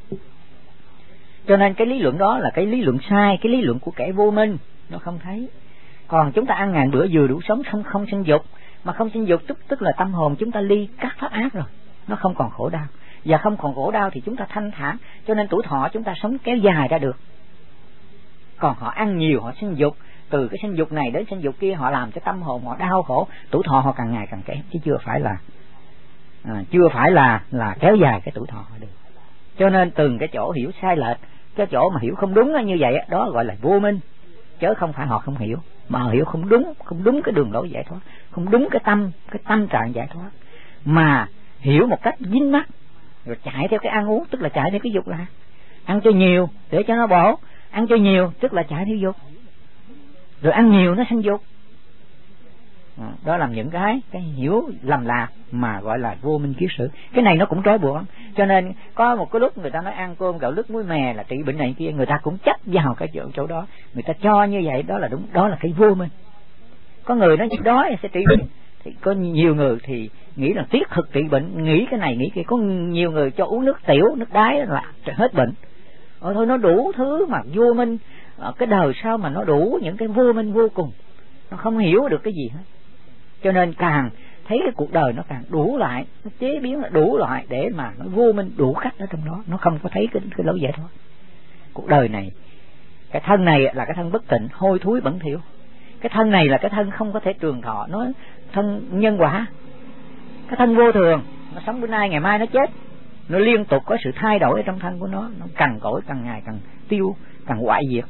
S3: Cho nên cái lý luận đó là cái lý luận sai, cái lý luận của kẻ vô minh, nó không thấy. Còn chúng ta ăn ngàn bữa vừa đủ sống, không sinh dục, mà không sinh dục tức là tâm hồn chúng ta ly các pháp ác rồi, nó không còn khổ đau, và không còn khổ đau thì chúng ta thanh thản, cho nên tuổi thọ chúng ta sống kéo dài ra được. Còn họ ăn nhiều, họ sinh dục, từ cái sinh dục này đến sinh dục kia, họ làm cho tâm hồn họ đau khổ, tuổi thọ họ càng ngày càng kém, chứ chưa phải là kéo dài cái tuổi thọ họ được. Cho nên từng cái chỗ hiểu sai lệch, cái chỗ mà hiểu không đúng như vậy đó gọi là vô minh, chứ không phải họ không hiểu, mà họ hiểu không đúng cái đường lối giải thoát, không đúng cái tâm trạng giải thoát, mà hiểu một cách dính mắc, rồi chạy theo cái ăn uống, tức là chạy theo cái dục lạc. Ăn cho nhiều để cho nó bổ, ăn cho nhiều tức là chạy theo dục, rồi ăn nhiều nó sinh dục. Đó là những cái hiểu lầm lạc mà gọi là vô minh kiết sử. Cái này nó cũng trói buộc lắm. Cho nên có một cái lúc người ta nói ăn cơm gạo lứt muối mè là trị bệnh này kia, người ta cũng chấp vào cái chỗ đó, người ta cho như vậy đó là đúng, đó là cái vô minh. Có người nói đó sẽ trị bệnh, thì có nhiều người thì nghĩ là tiết thực trị bệnh, nghĩ cái này nghĩ kia. Có nhiều người cho uống nước tiểu, nước đái là hết bệnh. Thôi nó đủ thứ mà vô minh, cái đời sao mà nó đủ những cái vô minh vô cùng, nó không hiểu được cái gì hết. Cho nên càng thấy cái cuộc đời nó càng đủ lại, nó chế biến là đủ loại để mà nó vô minh đủ cách ở trong đó, nó không có thấy cái lối giải thoát. Cuộc đời này, cái thân này là cái thân bất tịnh, hôi thối bẩn thỉu. Cái thân này là cái thân không có thể trường thọ, nó thân nhân quả. Cái thân vô thường, nó sống bữa nay ngày mai nó chết, nó liên tục có sự thay đổi ở trong thân của nó cằn cỗi, càng ngày càng tiêu, càng hoại diệt.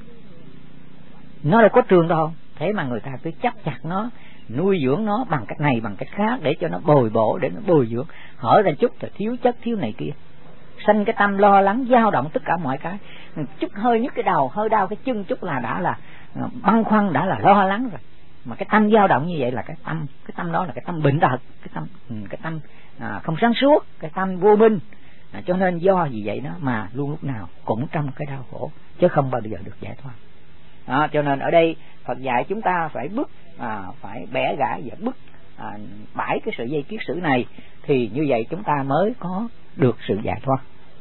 S3: Nó đâu có trường đâu, thế mà người ta cứ chấp chặt nó, nuôi dưỡng nó bằng cách này bằng cách khác để cho nó bồi bổ, để nó bồi dưỡng. Hở ra chút rồi thiếu chất thiếu này kia, sanh cái tâm lo lắng dao động tất cả mọi cái. Chút hơi nhức cái đầu, hơi đau cái chân chút là đã là băn khoăn, đã là lo lắng rồi. Mà cái tâm dao động như vậy là cái tâm đó là cái tâm bệnh tật, cái tâm không sáng suốt, cái tâm vô minh. Cho nên do gì vậy đó mà luôn lúc nào cũng trong cái đau khổ, chứ không bao giờ được giải thoát. Cho nên ở đây Phật dạy chúng ta phải phải bẻ gãi và bứt bãi cái sự dây kiết sử này, thì như vậy chúng ta mới có được sự giải thoát.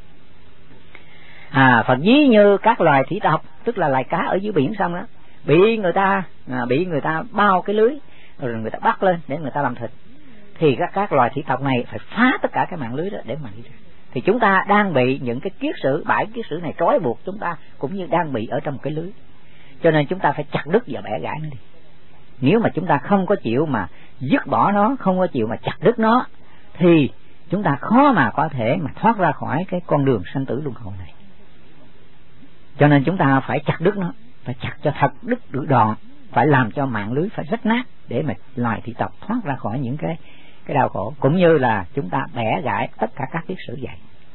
S3: Phật ví như các loài thủy tộc, tức là loài cá ở dưới biển sông đó, bị người ta bao cái lưới rồi người ta bắt lên để người ta làm thịt, thì các loài thủy tộc này phải phá tất cả cái mạng lưới đó để mà đi ra. Thì chúng ta đang bị những cái kiết sử, bãi kiết sử này trói buộc chúng ta, cũng như đang bị ở trong cái lưới. Cho nên chúng ta phải chặt đứt và bẻ gãy nó đi. Nếu mà chúng ta không có chịu mà dứt bỏ nó, không có chịu mà chặt đứt nó, thì chúng ta khó mà có thể mà thoát ra khỏi cái con đường sanh tử luân hồi này. Cho nên chúng ta phải chặt đứt nó, phải chặt cho thật đứt được đoạn, phải làm cho mạng lưới phải rách nát để mà loài thị tộc thoát ra khỏi những cái đau khổ, cũng như là chúng ta bẻ gãy tất cả các kiết sử vậy.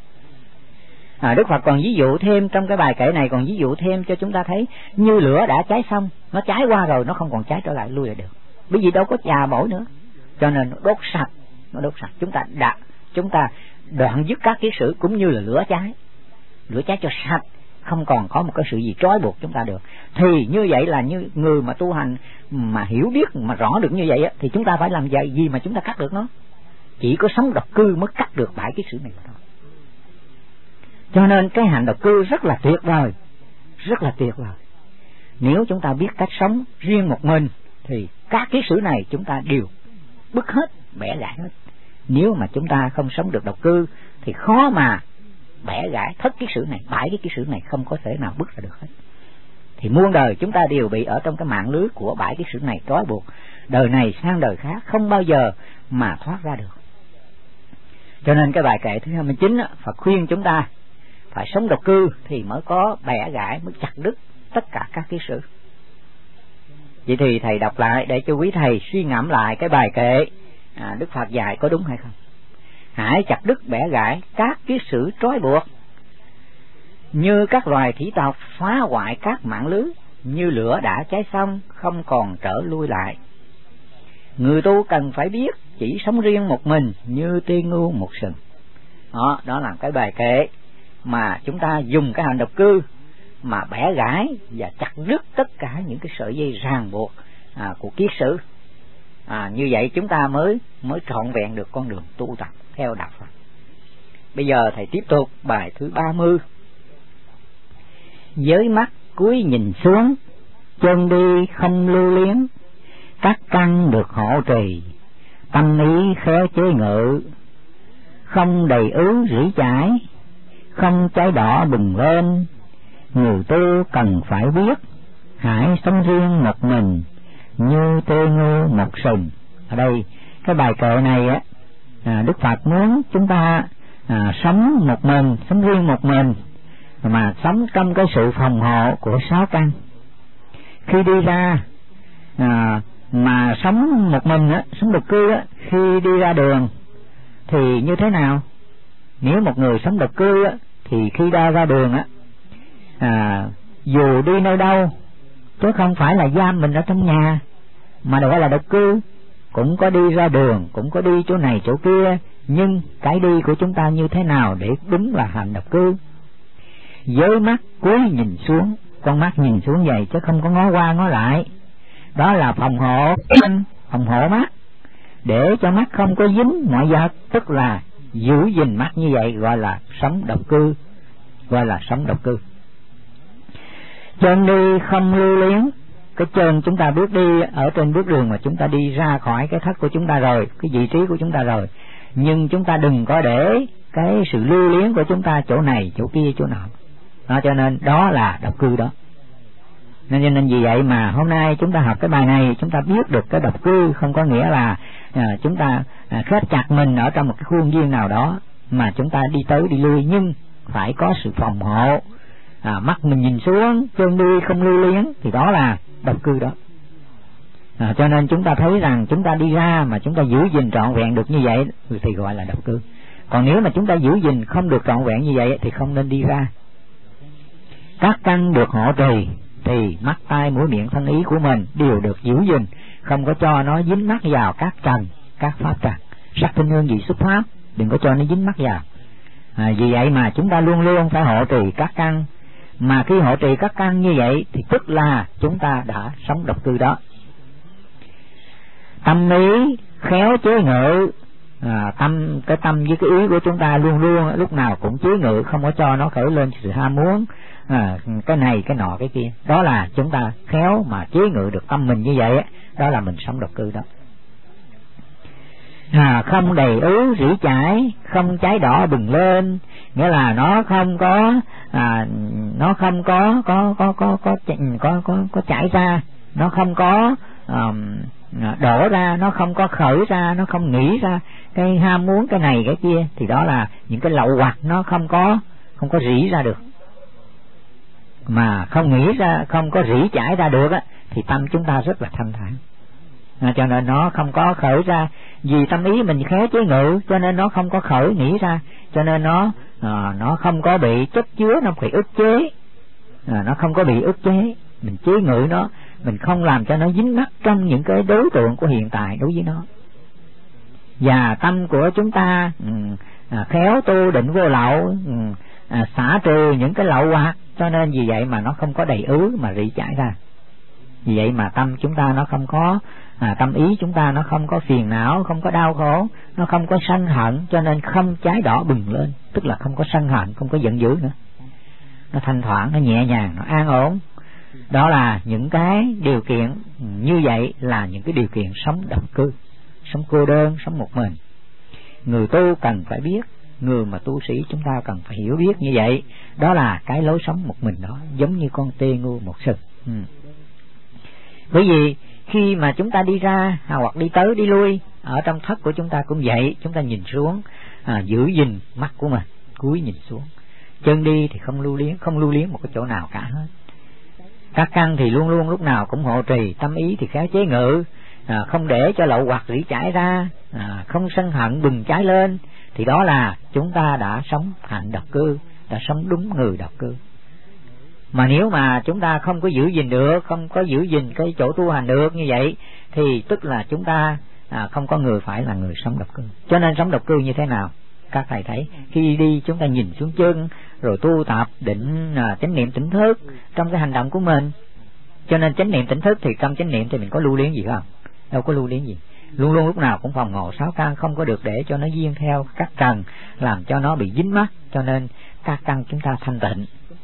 S3: Đức Phật còn ví dụ thêm trong cái bài kệ này, còn ví dụ thêm cho chúng ta thấy như lửa đã cháy xong, nó cháy qua rồi nó không còn cháy trở lại lui lại được, bởi vì đâu có chà bổi nữa, cho nên nó đốt sạch. Chúng ta đoạn dứt các kiết sử cũng như là lửa cháy cho sạch, không còn có một cái sự gì trói buộc chúng ta được. Thì như vậy là như người mà tu hành mà hiểu biết mà rõ được như vậy á, thì chúng ta phải làm gì mà chúng ta cắt được nó? Chỉ có sống độc cư mới cắt được bãi kiết sử này thôi. Cho nên cái hành độc cư rất là tuyệt vời, rất là tuyệt vời. Nếu chúng ta biết cách sống riêng một mình thì các kiết sử này chúng ta đều bứt hết, bẻ gãy hết. Nếu mà chúng ta không sống được độc cư thì khó mà bẻ gãy thất kiết sử này, bãi cái kiết sử này không có thể nào bứt ra được hết. Thì muôn đời chúng ta đều bị ở trong cái mạng lưới của bãi kiết sử này trói buộc, đời này sang đời khác không bao giờ mà thoát ra được. Cho nên cái bài kệ thứ 29 Phật khuyên chúng ta phải sống độc cư thì mới có bẻ gãy, mới chặt đứt tất cả các kiết sử. Vậy thì thầy đọc lại để cho quý thầy suy ngẫm lại cái bài kệ Đức Phật dạy có đúng hay không. Hãy chặt đứt bẻ gãy các kiết sử trói buộc, như các loài thủy tộc phá hoại các mạng lưới, như lửa đã cháy xong không còn trở lui lại. Người tu cần phải biết chỉ sống riêng một mình như tê ngu một sừng. Đó là cái bài kệ mà chúng ta dùng cái hành độc cư mà bẻ gãy và chặt đứt tất cả những cái sợi dây ràng buộc của kiết sử. Như vậy chúng ta mới trọn vẹn được con đường tu tập theo đạo Phật. Bây giờ thầy tiếp tục bài thứ 30. Với mắt cúi nhìn xuống, chân đi không lưu luyến, các căn được hộ trì, tâm ý khéo chế ngự, không đầy ứ rỉ chải, không cháy đỏ bừng lên. Người tu cần phải biết, hãy sống riêng một mình như tê ngu một sừng. Ở đây cái bài kệ này Đức Phật muốn chúng ta sống một mình, sống riêng một mình, mà sống trong cái sự phòng hộ của sáu căn. Khi đi ra mà sống một mình sống độc cư khi đi ra đường thì như thế nào? Nếu một người sống độc cư thì khi ra đường dù đi nơi đâu, chứ không phải là giam mình ở trong nhà, mà gọi là độc cư, cũng có đi ra đường, cũng có đi chỗ này chỗ kia, nhưng cái đi của chúng ta như thế nào để đúng là hành độc cư? Với mắt cúi nhìn xuống, con mắt nhìn xuống vậy chứ không có ngó qua ngó lại, đó là phòng hộ mắt, để cho mắt không có dính mọi vật, tức là giữ gìn mắt như vậy gọi là sống độc cư, gọi là sống độc cư. Chân đi không lưu luyến, cái chân chúng ta bước đi ở trên bước đường mà chúng ta đi ra khỏi cái thất của chúng ta rồi, cái vị trí của chúng ta rồi, nhưng chúng ta đừng có để cái sự lưu luyến của chúng ta chỗ này chỗ kia chỗ nào đó, cho nên đó là độc cư đó. Nên vì vậy mà hôm nay chúng ta học cái bài này, chúng ta biết được cái độc cư không có nghĩa là chúng ta khép chặt mình ở trong một cái khuôn viên nào đó, mà chúng ta đi tới đi lui, nhưng phải có sự phòng hộ. Mắt mình nhìn xuống, chân đi không lưu luyến, thì đó là độc cư đó. Cho nên chúng ta thấy rằng chúng ta đi ra mà chúng ta giữ gìn trọn vẹn được như vậy thì gọi là độc cư. Còn nếu mà chúng ta giữ gìn không được trọn vẹn như vậy thì không nên đi ra. Các căn được hộ trì thì mắt tai mũi miệng thân ý của mình đều được giữ gìn, không có cho nó dính mắc vào các trần, các pháp trần, sắc thanh hương vị xuất pháp, đừng có cho nó dính mắc vào. Vì vậy mà chúng ta luôn luôn phải hộ trì các căn, mà khi hộ trì các căn như vậy thì tức là chúng ta đã sống độc cư đó. Tâm ý khéo chế ngự, cái tâm với cái ý của chúng ta luôn luôn lúc nào cũng chế ngự, không có cho nó khởi lên sự ham muốn cái này cái nọ cái kia, đó là chúng ta khéo mà chế ngự được tâm mình như vậy, đó là mình sống độc cư đó. Không đầy ứ rỉ chảy, không cháy đỏ bừng lên, nghĩa là nó không có chảy ra, nó không có đổ ra, nó không có khởi ra, nó không nghĩ ra cái ham muốn cái này cái kia, thì đó là những cái lậu hoặc nó không có rỉ ra được. Mà không nghĩ ra, không có rỉ chảy ra được á, thì tâm chúng ta rất là thanh thản. Cho nên nó không có khởi ra, vì tâm ý mình khéo chế ngự, cho nên nó không có khởi nghĩ ra, cho nên nó không có bị chất chứa, nó bị ức chế, nó không có bị ức chế. Mình chế ngự nó, mình không làm cho nó dính mắc trong những cái đối tượng của hiện tại đối với nó. Và tâm của chúng ta khéo tu định vô lậu, xả trừ những cái lậu hoặc, cho nên vì vậy mà nó không có đầy ứ mà rỉ chảy ra. Vì vậy mà tâm chúng ta nó không có tâm ý chúng ta nó không có phiền não, không có đau khổ, nó không có sân hận, cho nên không cháy đỏ bừng lên, tức là không có sân hận, không có giận dữ nữa. Nó thanh thoảng, nó nhẹ nhàng, nó an ổn. Đó là những cái điều kiện như vậy, là những cái điều kiện sống độc cư, sống cô đơn, sống một mình. Người tu cần phải biết, người mà tu sĩ chúng ta cần phải hiểu biết như vậy. Đó là cái lối sống một mình đó, giống như con tê ngu một sừng. Bởi vì khi mà chúng ta đi ra hoặc đi tới đi lui ở trong thất của chúng ta cũng vậy, chúng ta nhìn xuống, giữ gìn mắt của mình, cúi nhìn xuống. Chân đi thì không lưu luyến một cái chỗ nào cả hết. Các căn thì luôn luôn lúc nào cũng hộ trì, tâm ý thì khéo chế ngự, không để cho lậu hoặc rỉ chảy ra, không sân hận bừng cháy lên, thì đó là chúng ta đã sống hạnh độc cư, đã sống đúng người độc cư. Mà nếu mà chúng ta không có giữ gìn được, không có giữ gìn cái chỗ tu hành được như vậy, thì tức là chúng ta không có người phải là người sống độc cư. Cho nên sống độc cư như thế nào? Các thầy thấy khi đi chúng ta nhìn xuống chân, rồi tu tập định chánh niệm tỉnh thức trong cái hành động của mình. Cho nên chánh niệm tỉnh thức thì trong chánh niệm thì mình có lưu luyến gì không? Đâu có lưu luyến gì. Luôn luôn lúc nào cũng phòng ngộ sáu căn, không có được để cho nó duyên theo các trần, làm cho nó bị dính mắc. Cho nên các căn chúng ta thanh tịnh.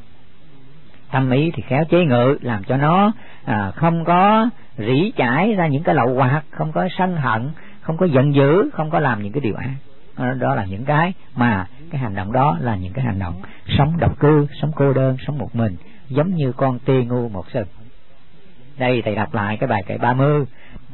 S3: Tâm ý thì khéo chế ngự, làm cho nó không có rỉ chảy ra những cái lậu hoặc, không có sân hận, không có giận dữ, không có làm những cái điều ác. Đó là những cái mà cái hành động đó là những cái hành động sống độc cư, sống cô đơn, sống một mình, giống như con tê ngu một sừng. Đây thầy đọc lại cái bài kệ 30.